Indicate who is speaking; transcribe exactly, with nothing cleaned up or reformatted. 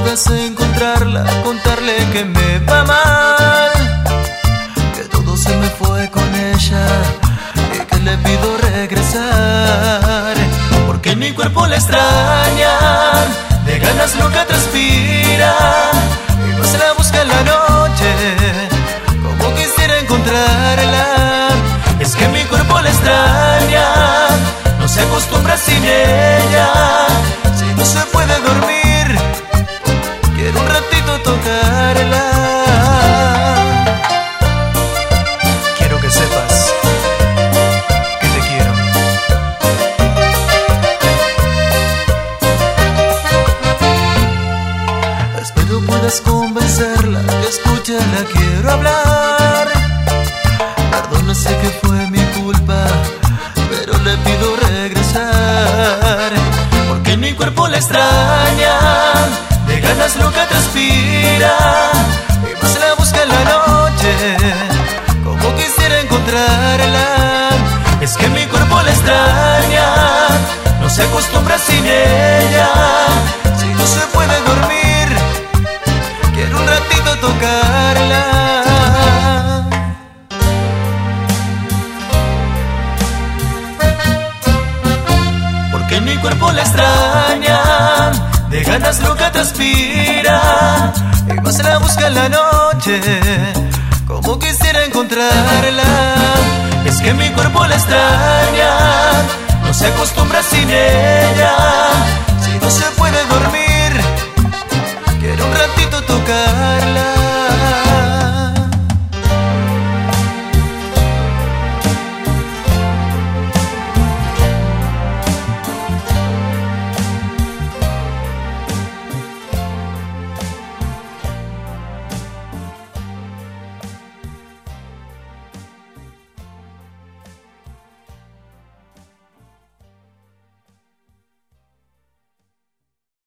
Speaker 1: puedas encontrarla, contarle que me va mal, que todo se me fue con ella y que le pido regresar, porque mi cuerpo la extraña, de ganas loca transpira y no se la busca en la noche, como quisiera encontrarla. Es que mi cuerpo la extraña, no se acostumbra sin ella. Si no se puede dormir, quiero un ratito tocarla. Quiero que sepas que te quiero. Espero puedas convencerla, que escuche, la quiero hablar. Perdona, sé que fue mi culpa, pero le pido regresar, porque mi cuerpo la extraña, de ganas loca transpira y más la busca en la noche, como quisiera encontrarla. Es que mi cuerpo la extraña, no se acostumbra sin ella. Si no se puede dormir, quiero un ratito tocarla. Que mi cuerpo la extraña, de ganas loca transpira y más la busca en la noche, como quisiera encontrarla. Es que mi cuerpo la extraña, no se acostumbra sin ella. Si no se puede dormir, quiero un ratito tocarla.